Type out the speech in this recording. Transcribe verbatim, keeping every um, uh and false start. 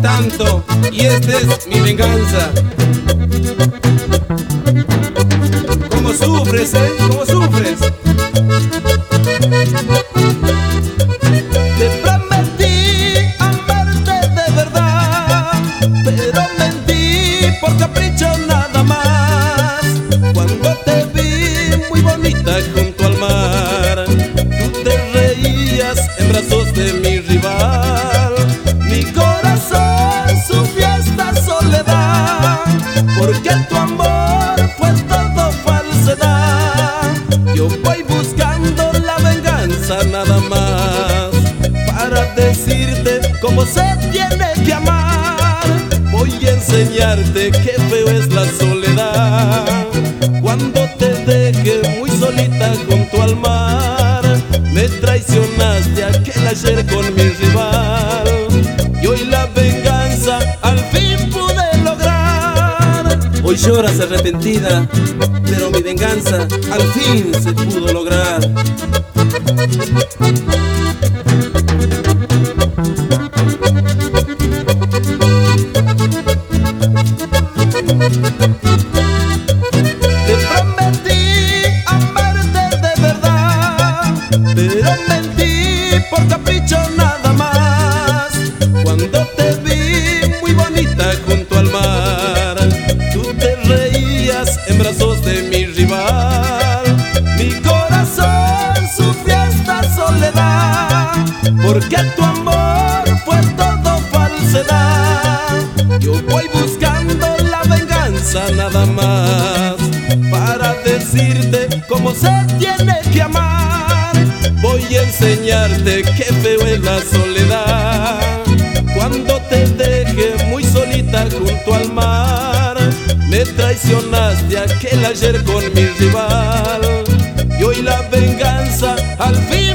tanto y esta es mi venganza. ¿Cómo sufres, eh? ¿Cómo sufres? Te prometí amarte de verdad, pero mentí por capricho nada más. Cuando te vi muy bonita junto al mar, tú te reías en brazos de mi rival. Mi corazón sufrió esta soledad, porque tu amor fue todo falsedad. Yo voy buscando la venganza nada más, para decirte cómo se tiene que amar. Voy a enseñarte qué feo es la soledad. Cuando te dejé muy solita junto al mar, me traicionaste aquel ayer con mi rival. Y hoy la venganza al fin pude lograr. Hoy lloras arrepentida, pero mi venganza al fin se pudo lograr. Te prometí amarte de verdad, pero mentí por capricho nada más. Cuando te vi muy bonita junto al mar, tú te reías en brazos de mi rival. Mi corazón sufrió esta soledad, porque tu amor fue todo falsedad. Yo voy buscando la venganza nada más, para decirte cómo se tiene que amar. Voy a enseñarte qué feo es la soledad. Cuando te dejé muy solita junto al mar, me traicionaste aquel ayer con mi rival. Y hoy la venganza al fin